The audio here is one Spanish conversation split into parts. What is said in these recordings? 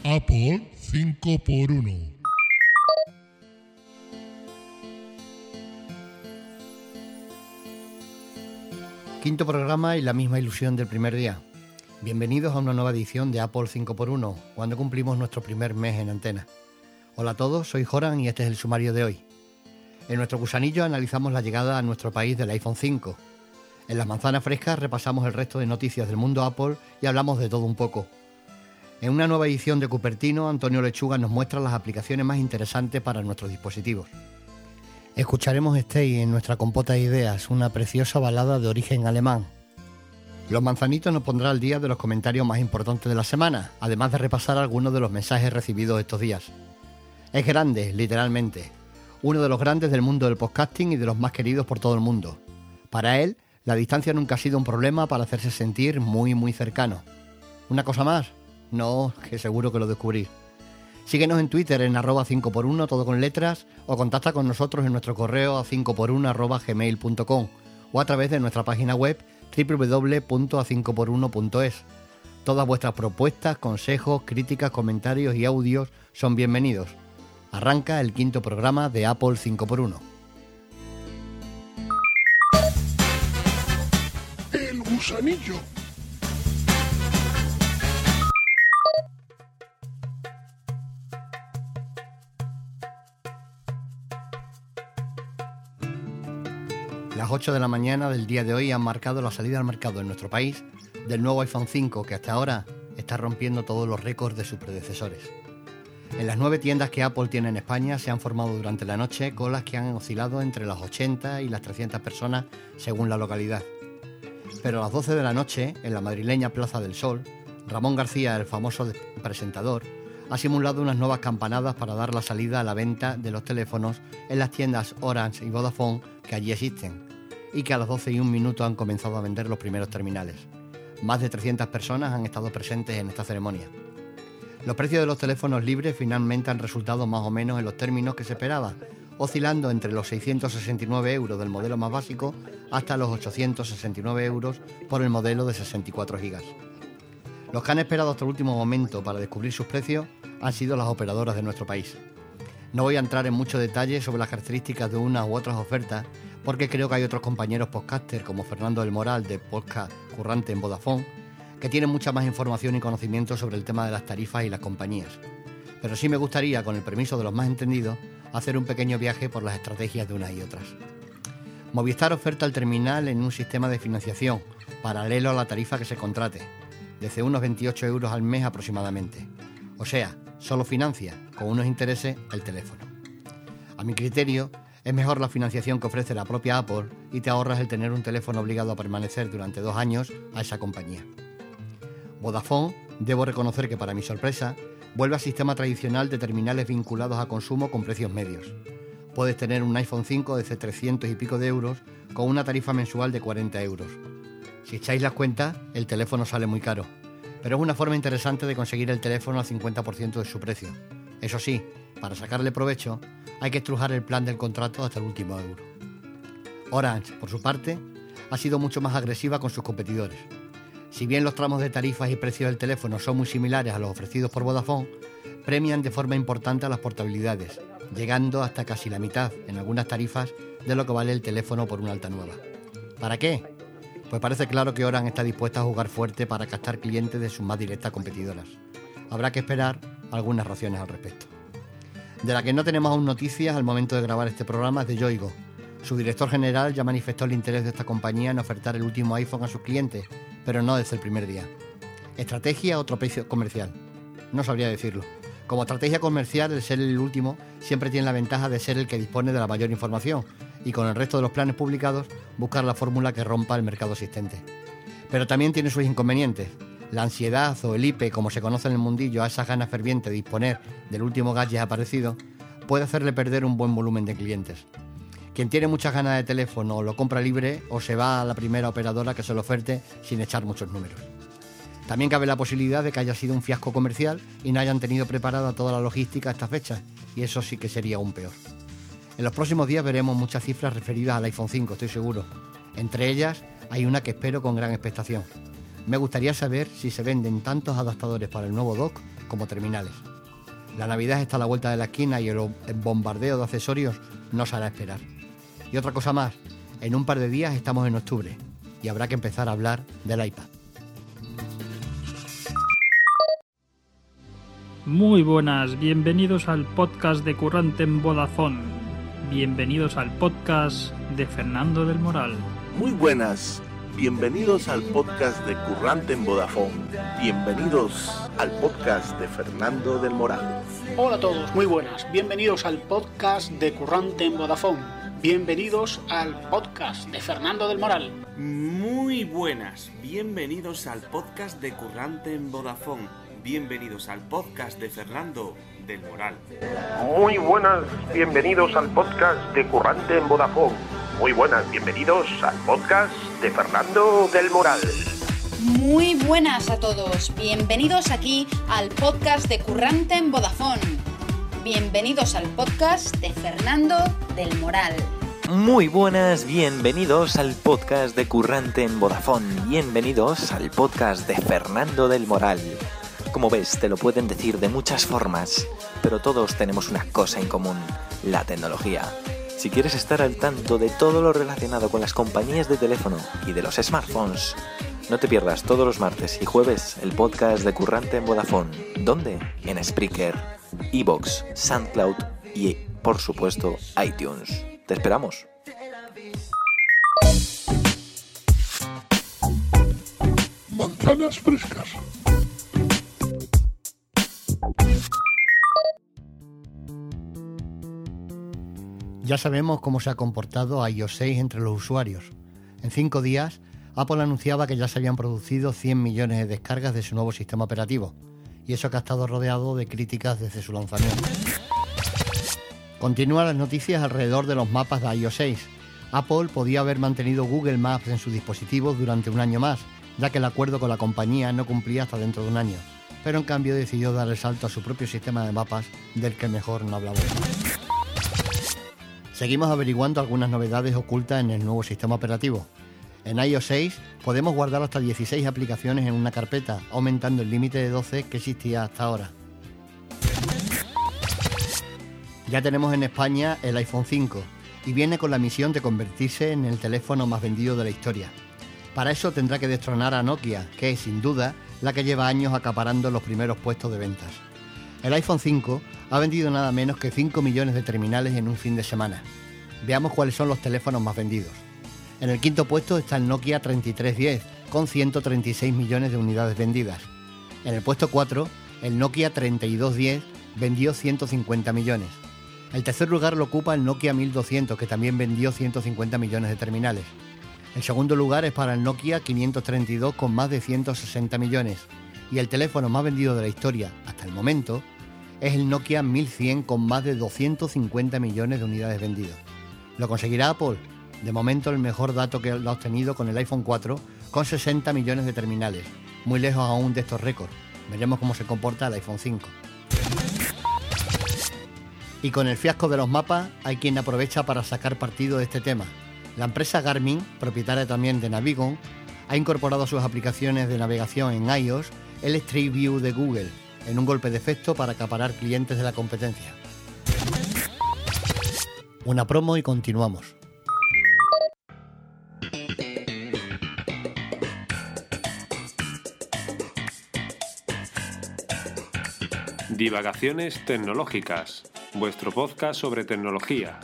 Apple 5x1. Quinto programa y la misma ilusión del primer día. Bienvenidos a una nueva edición de Apple 5x1, cuando cumplimos nuestro primer mes en antena. Hola a todos, soy Joran y este es el sumario de hoy. En nuestro gusanillo analizamos la llegada a nuestro país del iPhone 5. En las manzanas frescas repasamos el resto de noticias del mundo Apple y hablamos de todo un poco. En una nueva edición de Cupertino, Antonio Lechuga nos muestra las aplicaciones más interesantes para nuestros dispositivos. Escucharemos Stay en nuestra compota de ideas, una preciosa balada de origen alemán. Los Manzanitos nos pondrá al día de los comentarios más importantes de la semana, además de repasar algunos de los mensajes recibidos estos días. Es grande, literalmente. Uno de los grandes del mundo del podcasting y de los más queridos por todo el mundo. Para él, la distancia nunca ha sido un problema para hacerse sentir muy muy cercano. ¿Una cosa más? No, que seguro que lo descubrís. Síguenos en Twitter en @5x1, todo con letras, o contacta con nosotros en nuestro correo a 5x1@gmail.com o a través de nuestra página web www.a5x1.es. Todas vuestras propuestas, consejos, críticas, comentarios y audios son bienvenidos. Arranca el quinto programa de Apple 5x1. El gusanillo. Las 8 de la mañana del día de hoy han marcado la salida al mercado en nuestro país del nuevo iPhone 5, que hasta ahora está rompiendo todos los récords de sus predecesores. En las 9 tiendas que Apple tiene en España se han formado durante la noche colas que han oscilado entre las 80 y las 300 personas según la localidad. Pero a las 12 de la noche, en la madrileña Plaza del Sol, Ramón García, el famoso presentador, ha simulado unas nuevas campanadas para dar la salida a la venta de los teléfonos en las tiendas Orange y Vodafone que allí existen, y que a las 12:01 han comenzado a vender los primeros terminales. Más de 300 personas han estado presentes en esta ceremonia. Los precios de los teléfonos libres finalmente han resultado más o menos en los términos que se esperaba, oscilando entre los 669 euros del modelo más básico hasta los 869 euros por el modelo de 64 gigas. Los que han esperado hasta el último momento para descubrir sus precios han sido las operadoras de nuestro país. No voy a entrar en mucho detalle sobre las características de unas u otras ofertas, porque creo que hay otros compañeros podcasters como Fernando del Moral de Podcast Currante en Vodafone que tienen mucha más información y conocimiento sobre el tema de las tarifas y las compañías. Pero sí me gustaría, con el permiso de los más entendidos, hacer un pequeño viaje por las estrategias de unas y otras. Movistar oferta el terminal en un sistema de financiación paralelo a la tarifa que se contrate, desde unos 28 euros al mes aproximadamente. O sea, solo financia, con unos intereses, el teléfono. A mi criterio, es mejor la financiación que ofrece la propia Apple y te ahorras el tener un teléfono obligado a permanecer durante 2 años a esa compañía. Vodafone, debo reconocer que para mi sorpresa, vuelve al sistema tradicional de terminales vinculados a consumo con precios medios. Puedes tener un iPhone 5 desde 300 y pico de euros con una tarifa mensual de 40 euros. Si echáis las cuentas, el teléfono sale muy caro, pero es una forma interesante de conseguir el teléfono al 50% de su precio. Eso sí, para sacarle provecho, hay que estrujar el plan del contrato hasta el último euro. Orange, por su parte, ha sido mucho más agresiva con sus competidores. Si bien los tramos de tarifas y precios del teléfono son muy similares a los ofrecidos por Vodafone, premian de forma importante a las portabilidades, llegando hasta casi la mitad en algunas tarifas de lo que vale el teléfono por una alta nueva. ¿Para qué? Pues parece claro que Orange está dispuesta a jugar fuerte para captar clientes de sus más directas competidoras. Habrá que esperar algunas razones al respecto. De la que no tenemos aún noticias al momento de grabar este programa es de Yoigo. Su director general ya manifestó el interés de esta compañía en ofertar el último iPhone a sus clientes, pero no desde el primer día. ¿Estrategia o tropicio comercial? No sabría decirlo. Como estrategia comercial, el ser el último siempre tiene la ventaja de ser el que dispone de la mayor información y con el resto de los planes publicados buscar la fórmula que rompa el mercado existente. Pero también tiene sus inconvenientes. La ansiedad o el hipe, como se conoce en el mundillo, a esas ganas fervientes de disponer del último gadget aparecido, puede hacerle perder un buen volumen de clientes. Quien tiene muchas ganas de teléfono o lo compra libre o se va a la primera operadora que se lo oferte sin echar muchos números. También cabe la posibilidad de que haya sido un fiasco comercial y no hayan tenido preparada toda la logística a esta fecha, y eso sí que sería aún peor. En los próximos días veremos muchas cifras referidas al iPhone 5, estoy seguro. Entre ellas hay una que espero con gran expectación. Me gustaría saber si se venden tantos adaptadores para el nuevo dock como terminales. La Navidad está a la vuelta de la esquina y el bombardeo de accesorios no se hará esperar. Y otra cosa más, en un par de días estamos en octubre y habrá que empezar a hablar del iPad. Muy buenas, bienvenidos al podcast de Currante en Vodafone. Bienvenidos al podcast de Fernando del Moral. Muy buenas, bienvenidos al podcast de Currante en Vodafone. Bienvenidos al podcast de Fernando del Moral. Hola a todos, muy buenas, bienvenidos al podcast de Currante en Vodafone. Bienvenidos al podcast de Fernando del Moral. Muy buenas, bienvenidos al podcast de Currante en Vodafone. Bienvenidos al podcast de Fernando del Moral. Muy buenas, bienvenidos al podcast de Currante en Vodafone. Muy buenas, bienvenidos al podcast de Fernando del Moral. Muy buenas a todos, bienvenidos aquí al podcast de Currante en Vodafone. Bienvenidos al podcast de Fernando del Moral. Muy buenas, bienvenidos al podcast de Currante en Vodafone. Bienvenidos al podcast de Fernando del Moral. Como ves, te lo pueden decir de muchas formas, pero todos tenemos una cosa en común, la tecnología. Si quieres estar al tanto de todo lo relacionado con las compañías de teléfono y de los smartphones, no te pierdas todos los martes y jueves el podcast de Currante en Vodafone. ¿Dónde? En Spreaker, iVoox, SoundCloud y, por supuesto, iTunes. ¡Te esperamos! Manzanas frescas. Ya sabemos cómo se ha comportado iOS 6 entre los usuarios. En 5 días, Apple anunciaba que ya se habían producido 100 millones de descargas de su nuevo sistema operativo, y eso que ha estado rodeado de críticas desde su lanzamiento. Continúan las noticias alrededor de los mapas de iOS 6. Apple podía haber mantenido Google Maps en sus dispositivos durante un año más, ya que el acuerdo con la compañía no cumplía hasta dentro de un año, pero en cambio decidió dar el salto a su propio sistema de mapas, del que mejor no hablamos. Seguimos averiguando algunas novedades ocultas en el nuevo sistema operativo. En iOS 6 podemos guardar hasta 16 aplicaciones en una carpeta, aumentando el límite de 12 que existía hasta ahora. Ya tenemos en España el iPhone 5 y viene con la misión de convertirse en el teléfono más vendido de la historia. Para eso tendrá que destronar a Nokia, que es sin duda la que lleva años acaparando los primeros puestos de ventas. El iPhone 5 ha vendido nada menos que 5 millones de terminales en un fin de semana. Veamos cuáles son los teléfonos más vendidos. En el quinto puesto está el Nokia 3310, con 136 millones de unidades vendidas. En el puesto 4, el Nokia 3210 vendió 150 millones. El tercer lugar lo ocupa el Nokia 1200, que también vendió 150 millones de terminales. El segundo lugar es para el Nokia 532, con más de 160 millones. Y el teléfono más vendido de la historia, hasta el momento, es el Nokia 1100 con más de 250 millones de unidades vendidas. ¿Lo conseguirá Apple? De momento el mejor dato que lo ha obtenido con el iPhone 4, con 60 millones de terminales, muy lejos aún de estos récords. Veremos cómo se comporta el iPhone 5. Y con el fiasco de los mapas, hay quien aprovecha para sacar partido de este tema. La empresa Garmin, propietaria también de Navigon, ha incorporado a sus aplicaciones de navegación en iOS el Street View de Google, en un golpe de efecto para acaparar clientes de la competencia. Una promo y continuamos. Divagaciones tecnológicas, vuestro podcast sobre tecnología.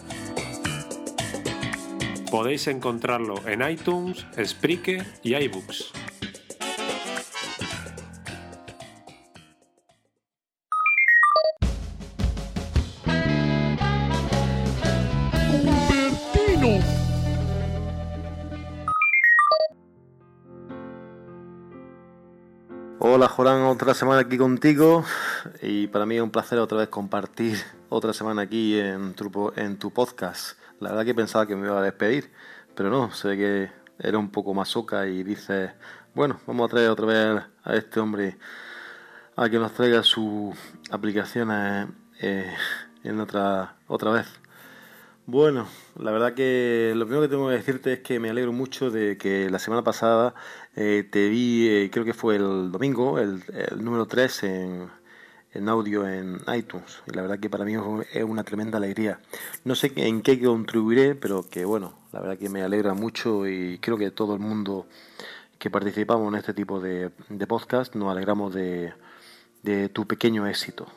Podéis encontrarlo en iTunes, Spreaker y iVoox. Cupertino. Hola Joran, otra semana aquí contigo y para mí es un placer otra vez compartir otra semana aquí en tu podcast. La verdad que pensaba que me iba a despedir, pero no, sé que era un poco masoca y dices, bueno, vamos a traer otra vez a este hombre a que nos traiga sus aplicaciones en otra vez. Bueno, la verdad que lo primero que tengo que decirte es que me alegro mucho de que la semana pasada te vi, creo que fue el domingo, el número 3 en en audio en iTunes. Y la verdad que para mí es una tremenda alegría. No sé en qué contribuiré, pero que bueno, la verdad que me alegra mucho y creo que todo el mundo que participamos en este tipo de podcast nos alegramos de tu pequeño éxito.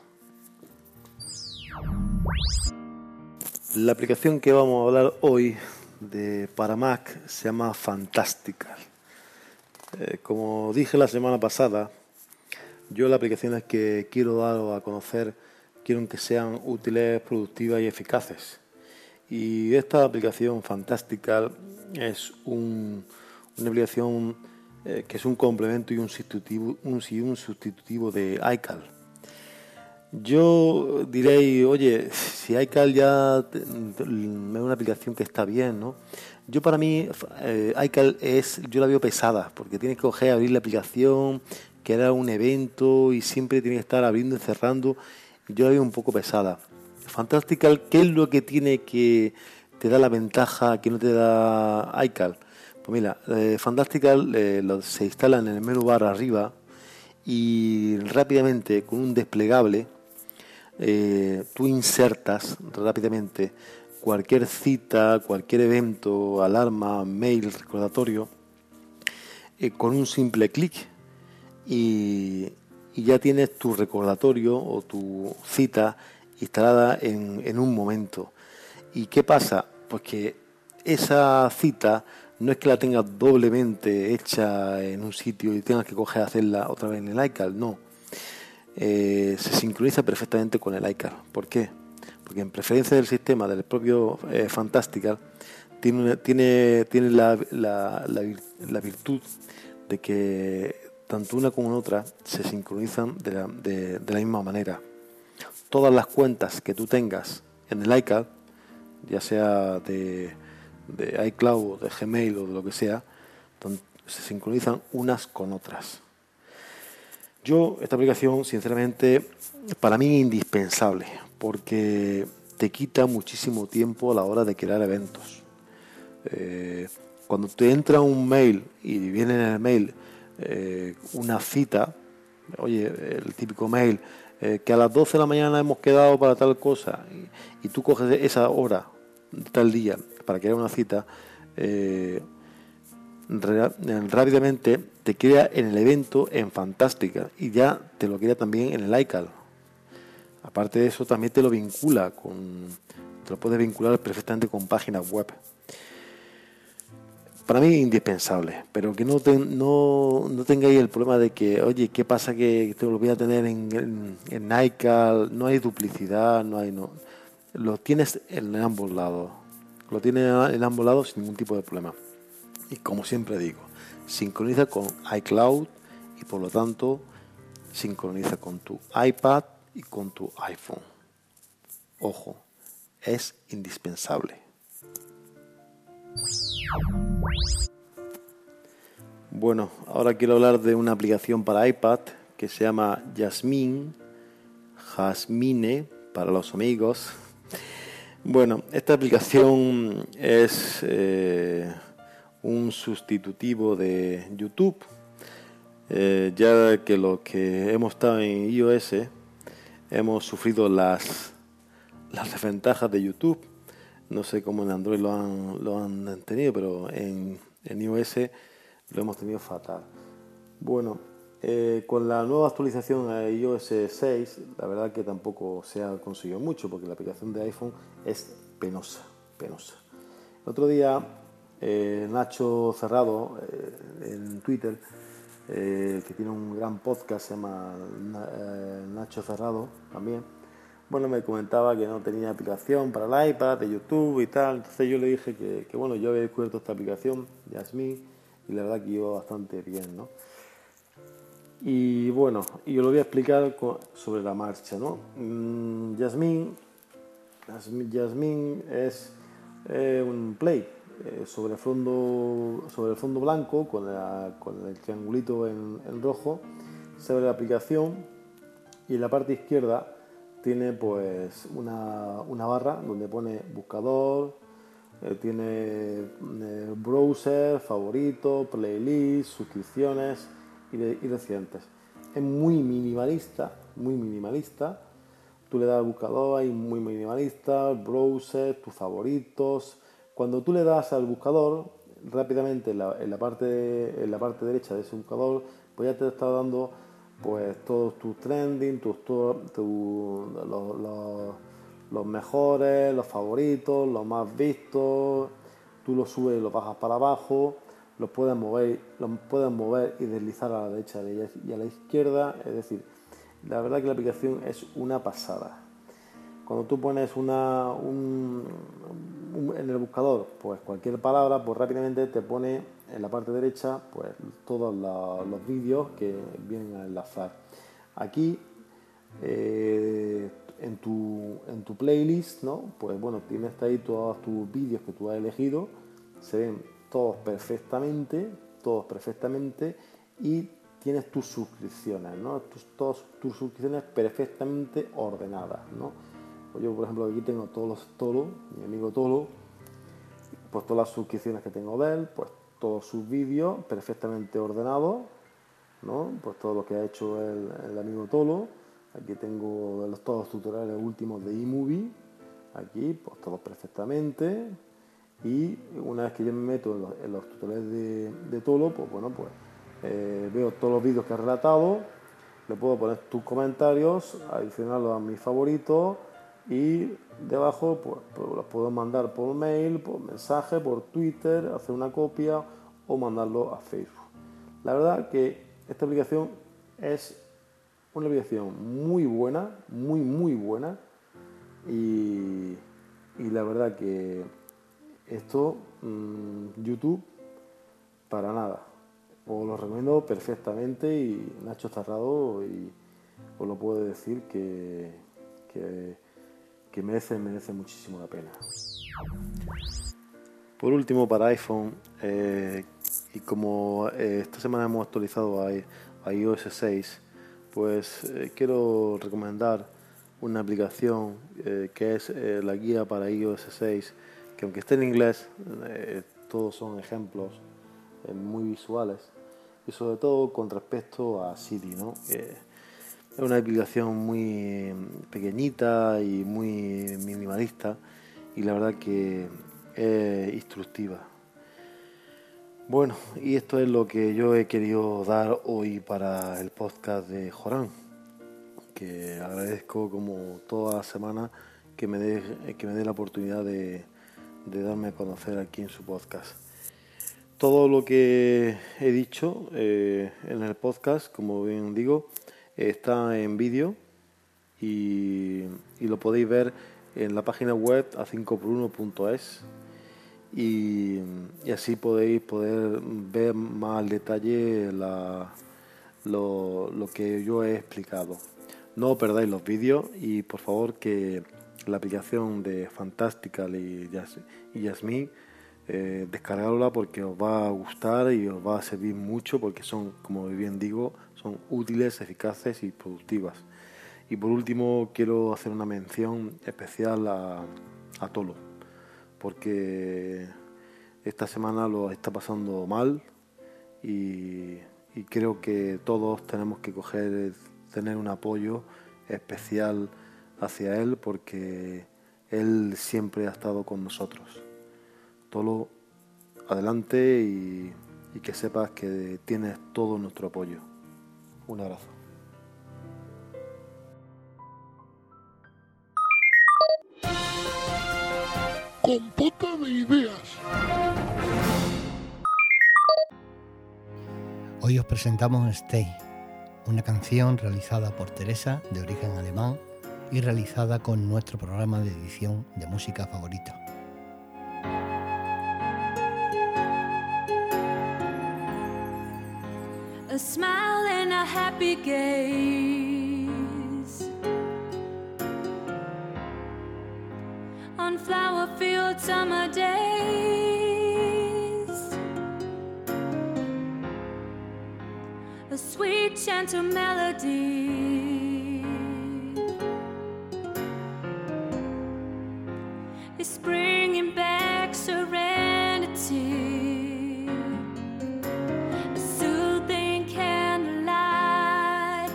La aplicación que vamos a hablar hoy para Mac se llama Fantastical. Como dije la semana pasada, yo las aplicaciones que quiero dar a conocer quiero que sean útiles, productivas y eficaces. Y esta aplicación Fantastical es una aplicación que es un complemento y un sustitutivo de iCal. Yo diréis, oye, si iCal ya es una aplicación que está bien, ¿no? Yo para mí iCal yo la veo pesada, porque tienes que coger, abrir la aplicación, crear un evento y siempre tienes que estar abriendo y cerrando. Yo la veo un poco pesada. Fantastical, ¿qué es lo que tiene que te da la ventaja que no te da iCal? Pues mira, Fantastical se instala en el menú bar arriba y rápidamente con un desplegable tú insertas rápidamente cualquier cita, cualquier evento, alarma, mail, recordatorio con un simple clic y ya tienes tu recordatorio o tu cita instalada en un momento. ¿Y qué pasa? Pues que esa cita no es que la tengas doblemente hecha en un sitio y tengas que coger a hacerla otra vez en el iCal, no. Se sincroniza perfectamente con el iCal. ¿Por qué? Porque en preferencia del sistema del propio Fantastical tiene la virtud de que tanto una como otra se sincronizan de la misma manera. Todas las cuentas que tú tengas en el iCal, ya sea de iCloud o de Gmail o de lo que sea, se sincronizan unas con otras. Esta aplicación, sinceramente, para mí es indispensable, porque te quita muchísimo tiempo a la hora de crear eventos. Cuando te entra un mail y viene en el mail una cita, oye, el típico mail, que a las 12 de la mañana hemos quedado para tal cosa, y tú coges esa hora, tal día, para crear una cita, rápidamente te crea en el evento en Fantastical y ya te lo crea también en el iCal. Aparte de eso, también te lo puedes vincular perfectamente con páginas web. Para mí es indispensable, pero que no tengáis el problema de que, oye, ¿qué pasa que te lo voy a tener en iCal? No hay duplicidad, lo tienes en ambos lados. Lo tienes en ambos lados sin ningún tipo de problema. Y como siempre digo, sincroniza con iCloud y por lo tanto sincroniza con tu iPad y con tu iPhone. Ojo, es indispensable. Bueno, ahora quiero hablar de una aplicación para iPad que se llama Jasmine para los amigos. Bueno, esta aplicación es un sustitutivo de YouTube, ya que los que hemos estado en iOS hemos sufrido las desventajas de YouTube. No sé cómo en Android lo han tenido, pero en iOS lo hemos tenido fatal. Bueno, con la nueva actualización a iOS 6, la verdad que tampoco se ha conseguido mucho, porque la aplicación de iPhone es penosa. El otro día Nacho Cerrado en Twitter, que tiene un gran podcast, se llama Nacho Cerrado también, bueno, me comentaba que no tenía aplicación para el iPad de YouTube y tal. Entonces yo le dije que bueno, yo había descubierto esta aplicación, Jasmine, y la verdad que iba bastante bien, ¿no? Y bueno, y yo lo voy a explicar sobre la marcha, ¿no? Jasmine es un play sobre el fondo blanco con el triangulito en rojo. Se abre la aplicación y en la parte izquierda tiene pues una barra donde pone buscador, tiene browser, favorito, playlist, suscripciones y recientes. es muy minimalista. Tú le das al buscador, hay muy minimalista, browser, tus favoritos. Cuando tú le das al buscador, rápidamente en la parte derecha de ese buscador, pues ya te está dando pues todos tus trending, los mejores, los favoritos, los más vistos. Tú los subes y los bajas para abajo, los puedes mover y deslizar a la derecha y a la izquierda. Es decir, la verdad que la aplicación es una pasada. Cuando tú pones en el buscador pues cualquier palabra, pues rápidamente te pone en la parte derecha pues todos los vídeos que vienen a enlazar. Aquí en tu playlist, ¿no? Pues bueno, tienes ahí todos tus vídeos que tú has elegido, se ven todos perfectamente y tienes tus suscripciones, ¿no? Todas tus suscripciones perfectamente ordenadas, ¿no? Pues yo, por ejemplo, aquí tengo todos los Tolo, mi amigo Tolo, pues todas las suscripciones que tengo de él, pues todos sus vídeos perfectamente ordenados, ¿no? Pues todo lo que ha hecho el amigo Tolo. Aquí tengo todos los tutoriales últimos de eMovie, aquí pues todos perfectamente. Y una vez que yo me meto en los tutoriales de Tolo, pues bueno, pues veo todos los vídeos que ha relatado, le puedo poner tus comentarios, adicionarlos a mis favoritos y debajo pues los puedo mandar por mail, por mensaje, por Twitter, hacer una copia o mandarlo a Facebook. La verdad que esta aplicación es una aplicación muy buena, muy buena, y la verdad que esto YouTube para nada. Os lo recomiendo perfectamente y Nacho Cerrado, y os lo puedo decir que merece muchísimo la pena. Por último, para iPhone, y como esta semana hemos actualizado a iOS 6, pues quiero recomendar una aplicación que es la guía para iOS 6, que aunque esté en inglés, todos son ejemplos muy visuales, y sobre todo con respecto a Siri, ¿no? Es una aplicación muy pequeñita y muy minimalista, y la verdad que es instructiva. Bueno, y esto es lo que yo he querido dar hoy para el podcast de Joran, que agradezco como toda la semana que me dé la oportunidad de darme a conocer aquí en su podcast. Todo lo que he dicho en el podcast, como bien digo, está en vídeo y lo podéis ver en la página web a5x1.es, y así podéis ver más al detalle lo que yo he explicado. No os perdáis los vídeos, y por favor que la aplicación de Fantastical y Jasmine, descargadla porque os va a gustar y os va a servir mucho, porque son, como bien digo, son útiles, eficaces y productivas. Y por último quiero hacer una mención especial a Tolo, porque esta semana lo está pasando mal, y creo que todos tenemos que tener un apoyo especial hacia él, porque él siempre ha estado con nosotros. Tolo, adelante, y que sepas que tienes todo nuestro apoyo. Un abrazo. Compota de ideas. Hoy os presentamos Stay, una canción realizada por Teresa, de origen alemán, y realizada con nuestro programa de edición de música favorita. A smile and a happy gaze on flower-filled summer days, a sweet gentle melody is bringing back serenity. A soothing candlelight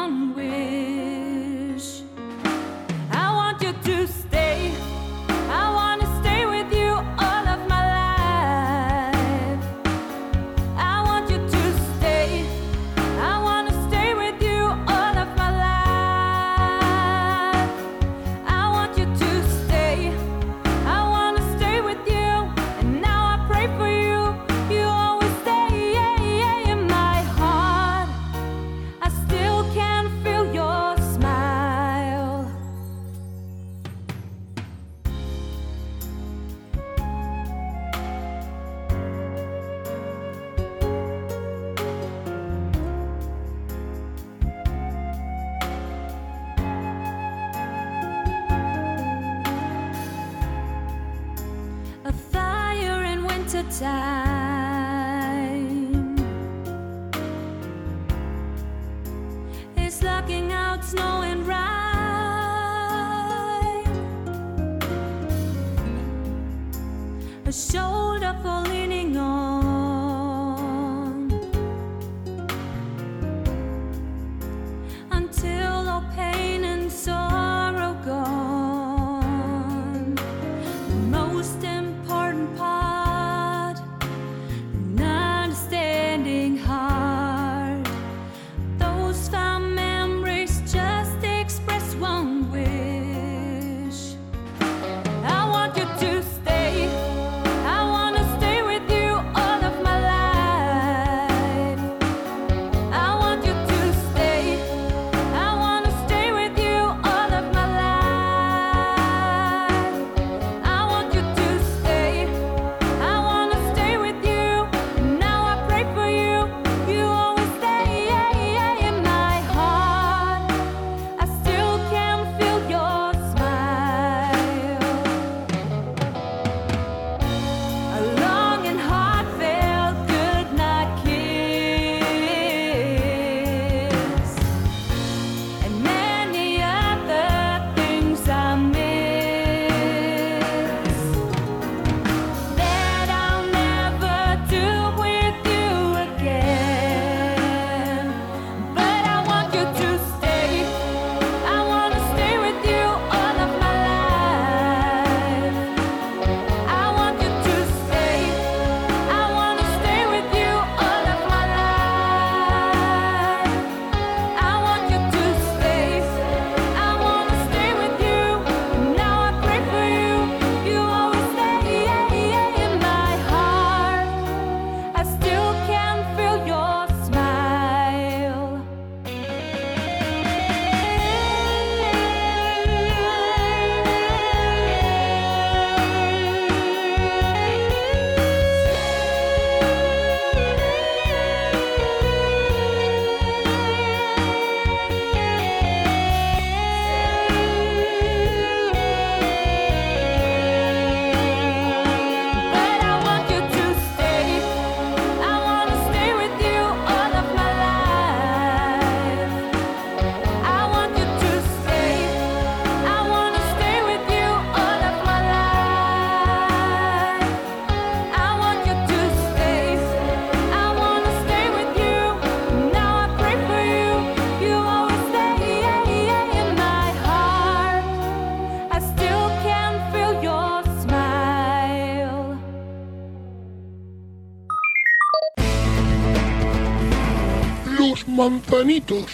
one wish. I want you to stay. I want to stay with you all of my life. I want you to stay. I want to stay with you all of my life. I want you to stay. I want to stay with you. And now I pray for you. You always stay in my heart. I still can feel your smile. A fire in winter time is locking out snow and rain. A shoulder for leaning on until all pain and sorrow gone. The most important part, an understanding heart. Those fond memories just express one wish. I want you to stay. I want to stay with you all of my life. I want you to stay. I want to stay with you all of my life. I want you to stay. I want to stay with you. Now I pray for you. You always stay in my heart. I still can feel your smile. A long and heartfelt goodnight kiss, and many other things I miss that I'll never do with you again. But I want you to stay. I want to stay with you all of my life. I want you to stay. I want to stay with you all of my life. I want you to stay. I want to stay with you. Now I pray for you. You always stay in my heart. I still can feel your smile. But I want you to stay. I want to stay with you all of my life. I want you to stay. I want to stay with you all of my life. I want you to stay. I want to stay with you. Now I pray for you. You always stay in my heart. I still can feel your smile. Los manzanitos.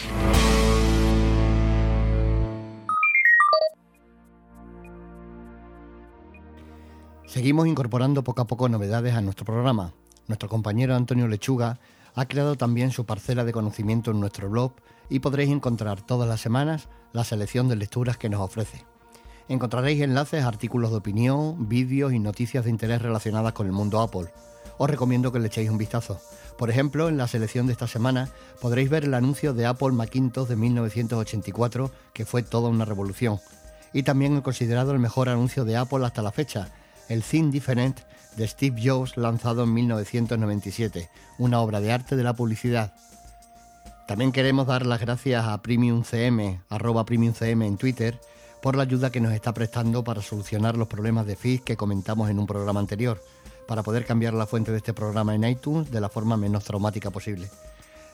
Seguimos incorporando poco a poco novedades a nuestro programa. Nuestro compañero Antonio Lechuga ha creado también su parcela de conocimiento en nuestro blog y podréis encontrar todas las semanas la selección de lecturas que nos ofrece. Encontraréis enlaces a artículos de opinión, vídeos y noticias de interés relacionadas con el mundo Apple. Os recomiendo que le echéis un vistazo. Por ejemplo, en la selección de esta semana podréis ver el anuncio de Apple Macintosh de 1984, que fue toda una revolución. Y también he considerado el mejor anuncio de Apple hasta la fecha, el Think Different de Steve Jobs, lanzado en 1997, una obra de arte de la publicidad. También queremos dar las gracias a PremiumCM, @PremiumCM en Twitter, por la ayuda que nos está prestando para solucionar los problemas de feed que comentamos en un programa anterior, para poder cambiar la fuente de este programa en iTunes de la forma menos traumática posible.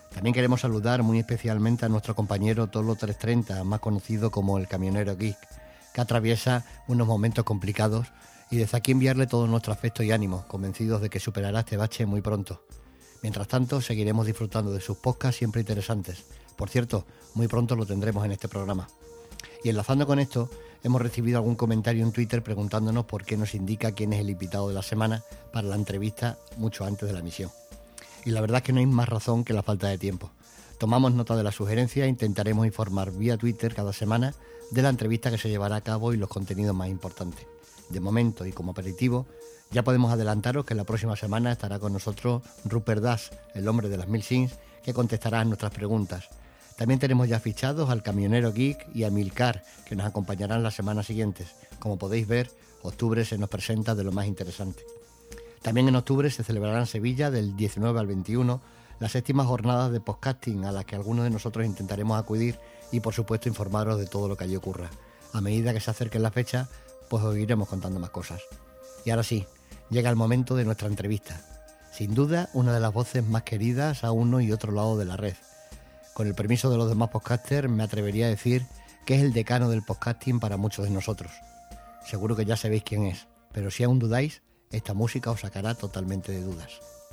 También queremos saludar muy especialmente a nuestro compañero Tolo 330, más conocido como el Camionero Geek, que atraviesa unos momentos complicados, y desde aquí enviarle todo nuestro afecto y ánimo, convencidos de que superará este bache muy pronto. Mientras tanto, seguiremos disfrutando de sus podcasts siempre interesantes. Por cierto, muy pronto lo tendremos en este programa. Y enlazando con esto, hemos recibido algún comentario en Twitter preguntándonos por qué nos indica quién es el invitado de la semana para la entrevista mucho antes de la emisión. Y la verdad es que no hay más razón que la falta de tiempo. Tomamos nota de la sugerencia e intentaremos informar vía Twitter cada semana de la entrevista que se llevará a cabo y los contenidos más importantes. De momento y como aperitivo, ya podemos adelantaros que la próxima semana estará con nosotros Rupert Dash, el hombre de las 1000 Sims, que contestará a nuestras preguntas. También tenemos ya fichados al Camionero Geek y a Milcar, que nos acompañarán las semanas siguientes. Como podéis ver, octubre se nos presenta de lo más interesante. También en octubre se celebrará en Sevilla, del 19 al 21, las 7ª jornadas de podcasting, a las que algunos de nosotros intentaremos acudir y, por supuesto, informaros de todo lo que allí ocurra. A medida que se acerque la fecha, pues os iremos contando más cosas. Y ahora sí, llega el momento de nuestra entrevista. Sin duda, una de las voces más queridas a uno y otro lado de la red. Con el permiso de los demás podcasters, me atrevería a decir que es el decano del podcasting para muchos de nosotros. Seguro que ya sabéis quién es, pero si aún dudáis, esta música os sacará totalmente de dudas.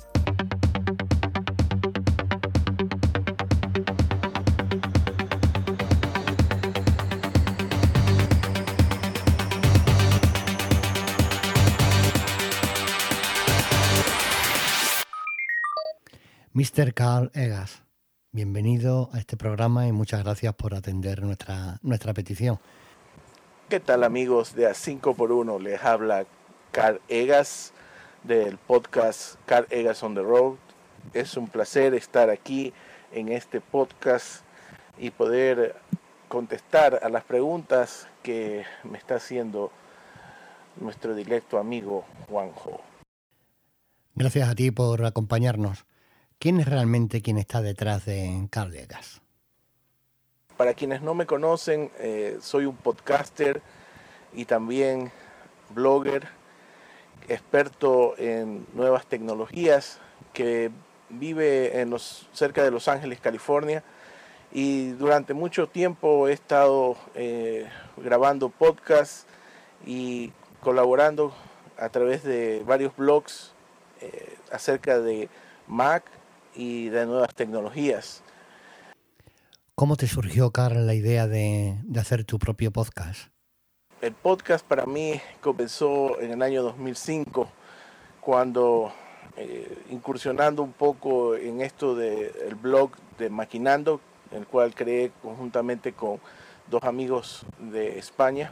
Mr. Carl Egas, bienvenido a este programa y muchas gracias por atender nuestra petición. ¿Qué tal, amigos de A5x1? Les habla Carl Egas del podcast Carl Egas on the Road. Es un placer estar aquí en este podcast y poder contestar a las preguntas que me está haciendo nuestro directo amigo Juanjo. Gracias a ti por acompañarnos. ¿Quién es realmente quien está detrás de Carl Egas? Para quienes no me conocen, soy un podcaster y también blogger, experto en nuevas tecnologías, que vive cerca de Los Ángeles, California, y durante mucho tiempo he estado grabando podcasts y colaborando a través de varios blogs acerca de Mac y de nuevas tecnologías. ¿Cómo te surgió, Carl, la idea de hacer tu propio podcast? El podcast para mí comenzó en el año 2005, cuando incursionando un poco en esto del blog de Maquinando, el cual creé conjuntamente con dos amigos de España,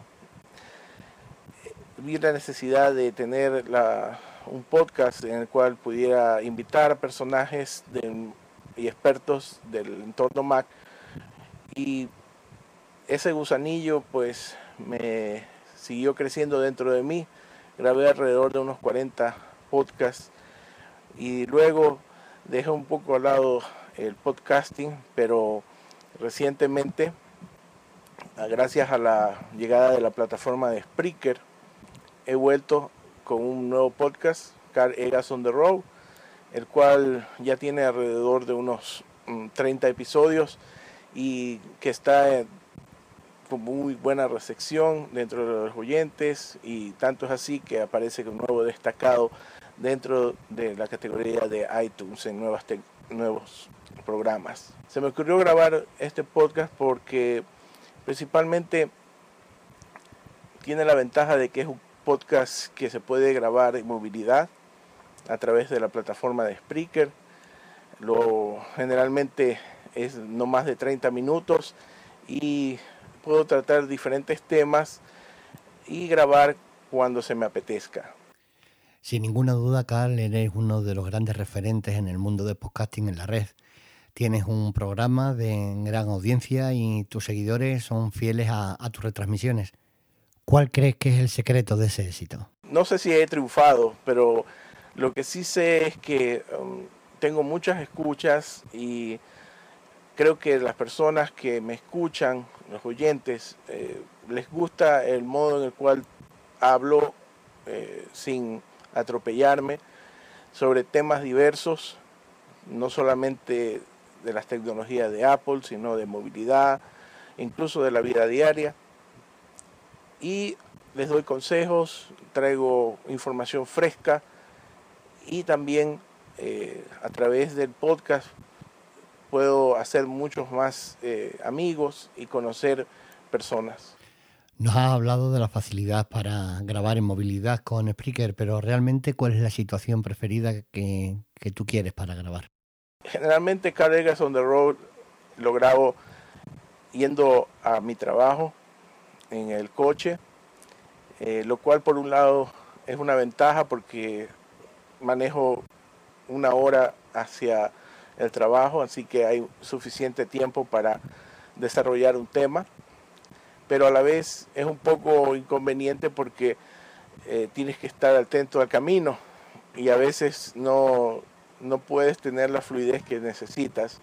vi la necesidad de tener un podcast en el cual pudiera invitar a personajes y expertos del entorno Mac, y ese gusanillo pues me siguió creciendo dentro de mí. Grabé alrededor de unos 40 podcasts y luego dejé un poco al lado el podcasting, pero recientemente, gracias a la llegada de la plataforma de Spreaker, he vuelto con un nuevo podcast, Carl Egas on the Road, el cual ya tiene alrededor de unos 30 episodios y que está con muy buena recepción dentro de los oyentes, y tanto es así que aparece un nuevo destacado dentro de la categoría de iTunes en nuevos programas. Se me ocurrió grabar este podcast porque principalmente tiene la ventaja de que es un podcast que se puede grabar en movilidad a través de la plataforma de Spreaker. Generalmente es no más de 30 minutos y puedo tratar diferentes temas y grabar cuando se me apetezca. Sin ninguna duda, Carl, eres uno de los grandes referentes en el mundo del podcasting en la red. Tienes un programa de gran audiencia y tus seguidores son fieles a tus retransmisiones. ¿Cuál crees que es el secreto de ese éxito? No sé si he triunfado, pero lo que sí sé es que tengo muchas escuchas y creo que las personas que me escuchan, los oyentes, les gusta el modo en el cual hablo sin atropellarme sobre temas diversos, no solamente de las tecnologías de Apple, sino de movilidad, incluso de la vida diaria. Y les doy consejos, traigo información fresca y también a través del podcast puedo hacer muchos más amigos y conocer personas. Nos has hablado de la facilidad para grabar en movilidad con Spreaker, pero realmente, ¿cuál es la situación preferida que tú quieres para grabar? Generalmente Carregas on the Road lo grabo yendo a mi trabajo en el coche, lo cual por un lado es una ventaja porque manejo 1 hora hacia el trabajo, así que hay suficiente tiempo para desarrollar un tema, pero a la vez es un poco inconveniente porque tienes que estar atento al camino y a veces no puedes tener la fluidez que necesitas.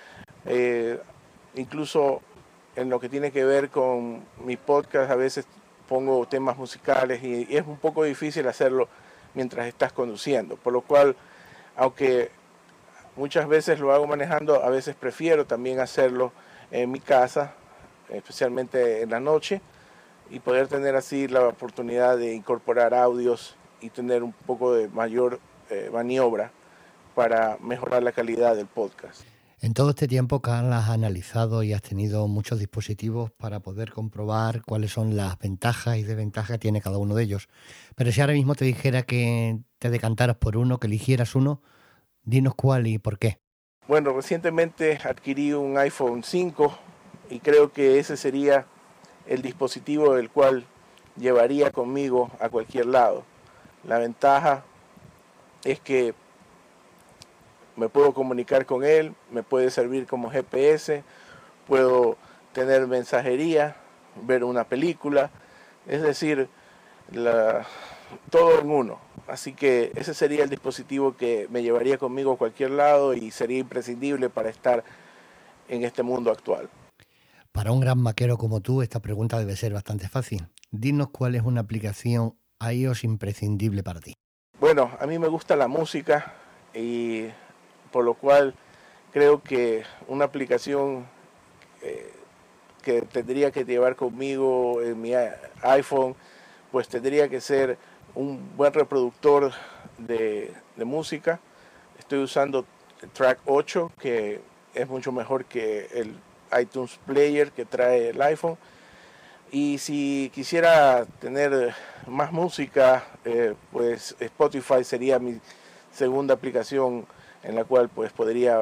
Incluso en lo que tiene que ver con mi podcast, a veces pongo temas musicales y es un poco difícil hacerlo mientras estás conduciendo, por lo cual, aunque muchas veces lo hago manejando, a veces prefiero también hacerlo en mi casa, especialmente en la noche, y poder tener así la oportunidad de incorporar audios y tener un poco de mayor maniobra para mejorar la calidad del podcast. En todo este tiempo, Carl, has analizado y has tenido muchos dispositivos para poder comprobar cuáles son las ventajas y desventajas que tiene cada uno de ellos. Pero si ahora mismo te dijera que te decantaras por uno, que eligieras uno, dinos cuál y por qué. Bueno, recientemente adquirí un iPhone 5 y creo que ese sería el dispositivo del cual llevaría conmigo a cualquier lado. La ventaja es que me puedo comunicar con él, me puede servir como GPS, puedo tener mensajería, ver una película, es decir, todo en uno. Así que ese sería el dispositivo que me llevaría conmigo a cualquier lado y sería imprescindible para estar en este mundo actual. Para un gran maquero como tú, esta pregunta debe ser bastante fácil. Dinos cuál es una aplicación iOS imprescindible para ti. Bueno, a mí me gusta la música y por lo cual creo que una aplicación que tendría que llevar conmigo en mi iPhone, pues tendría que ser un buen reproductor de música. Estoy usando Track 8, que es mucho mejor que el iTunes Player que trae el iPhone. Y si quisiera tener más música, pues Spotify sería mi segunda aplicación en la cual pues podría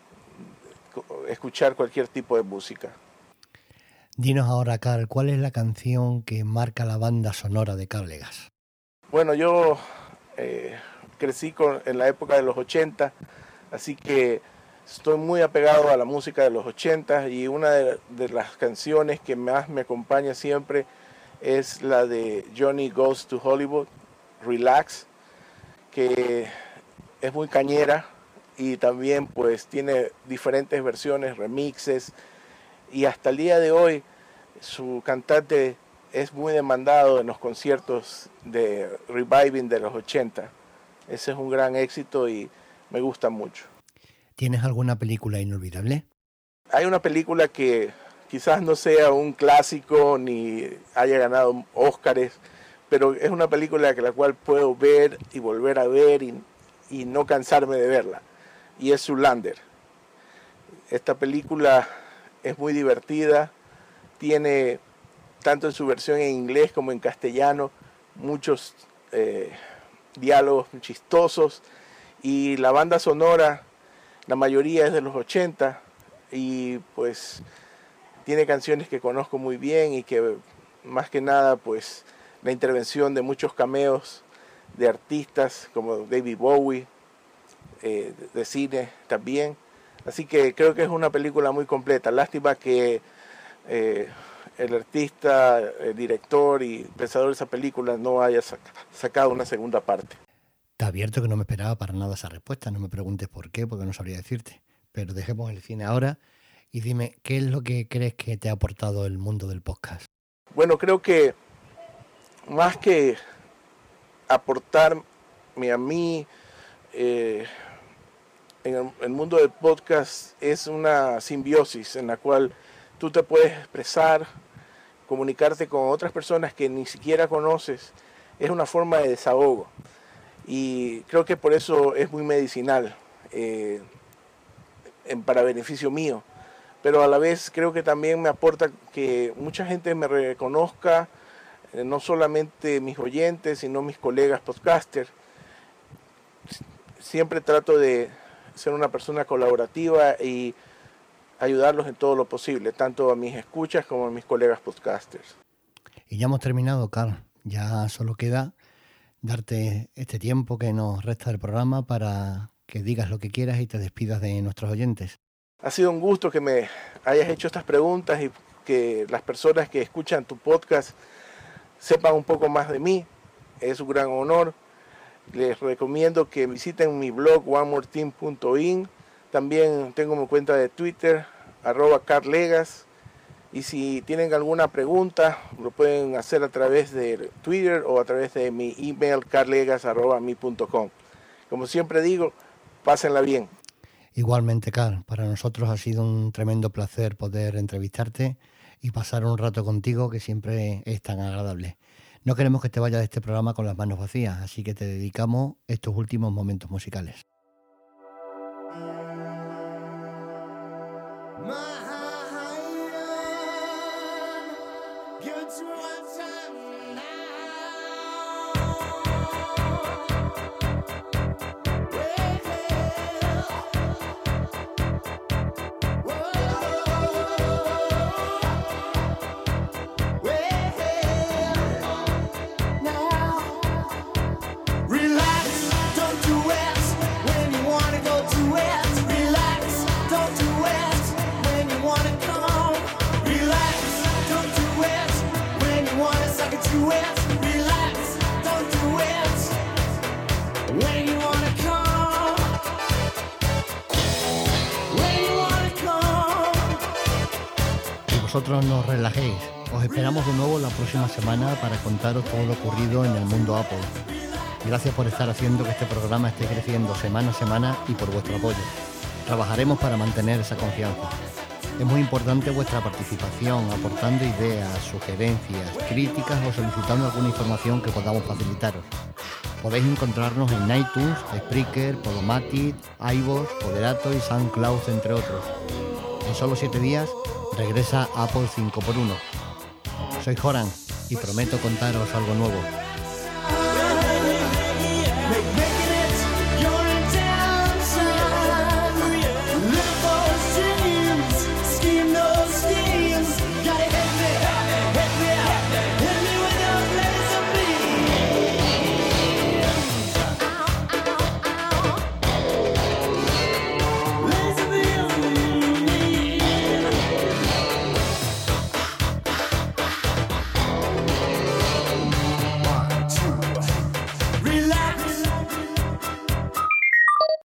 escuchar cualquier tipo de música. Dinos ahora, Carl, ¿cuál es la canción que marca la banda sonora de Carlegas? Bueno, yo crecí en la época de los 80, así que estoy muy apegado a la música de los 80 y una de las canciones que más me acompaña siempre es la de Johnny Goes to Hollywood, Relax, que es muy cañera y también pues tiene diferentes versiones, remixes, y hasta el día de hoy su cantante es muy demandado en los conciertos de reviving de los 80. Ese es un gran éxito y me gusta mucho. ¿Tienes alguna película inolvidable? Hay una película que quizás no sea un clásico ni haya ganado Óscares, pero es una película que la cual puedo ver y volver a ver y no cansarme de verla, y es Zoolander. Esta película es muy divertida, tiene tanto en su versión en inglés como en castellano muchos diálogos chistosos, y la banda sonora, la mayoría es de los 80 y pues tiene canciones que conozco muy bien y que más que nada pues la intervención de muchos cameos de artistas como David Bowie, de cine también. Así que creo que es una película muy completa. Lástima que el artista, el director y pensador de esa película no haya sacado una segunda parte. Te advierto que no me esperaba para nada esa respuesta. No me preguntes por qué, porque no sabría decirte. Pero dejemos el cine ahora y dime, ¿qué es lo que crees que te ha aportado el mundo del podcast? Bueno, creo que más que aportarme a mí, en el mundo del podcast es una simbiosis en la cual tú te puedes expresar, comunicarte con otras personas que ni siquiera conoces. Es una forma de desahogo y creo que por eso es muy medicinal, para beneficio mío. Pero a la vez creo que también me aporta que mucha gente me reconozca, no solamente mis oyentes, sino mis colegas podcasters. Siempre trato de ser una persona colaborativa y ayudarlos en todo lo posible, tanto a mis escuchas como a mis colegas podcasters. Y ya hemos terminado, Carl. Ya solo queda darte este tiempo que nos resta del programa para que digas lo que quieras y te despidas de nuestros oyentes. Ha sido un gusto que me hayas hecho estas preguntas y que las personas que escuchan tu podcast sepan un poco más de mí. Es un gran honor. Les recomiendo que visiten mi blog onemoreteam.in. También tengo mi cuenta de Twitter, @carlegas. Y si tienen alguna pregunta, lo pueden hacer a través de Twitter o a través de mi email carlegas@mi.com. Como siempre digo, pásenla bien. Igualmente, Carl, para nosotros ha sido un tremendo placer poder entrevistarte y pasar un rato contigo que siempre es tan agradable. No queremos que te vayas de este programa con las manos vacías, así que te dedicamos estos últimos momentos musicales. Vosotros no os relajéis. Os esperamos de nuevo la próxima semana para contaros todo lo ocurrido en el mundo Apple. Gracias por estar haciendo que este programa esté creciendo semana a semana y por vuestro apoyo. Trabajaremos para mantener esa confianza. Es muy importante vuestra participación, aportando ideas, sugerencias, críticas o solicitando alguna información que podamos facilitaros. Podéis encontrarnos en iTunes, Spreaker, Podomatic, iVoox, Poderato y SoundCloud, entre otros. En solo 7 días regresa Apple 5x1. Soy Joran y prometo contaros algo nuevo.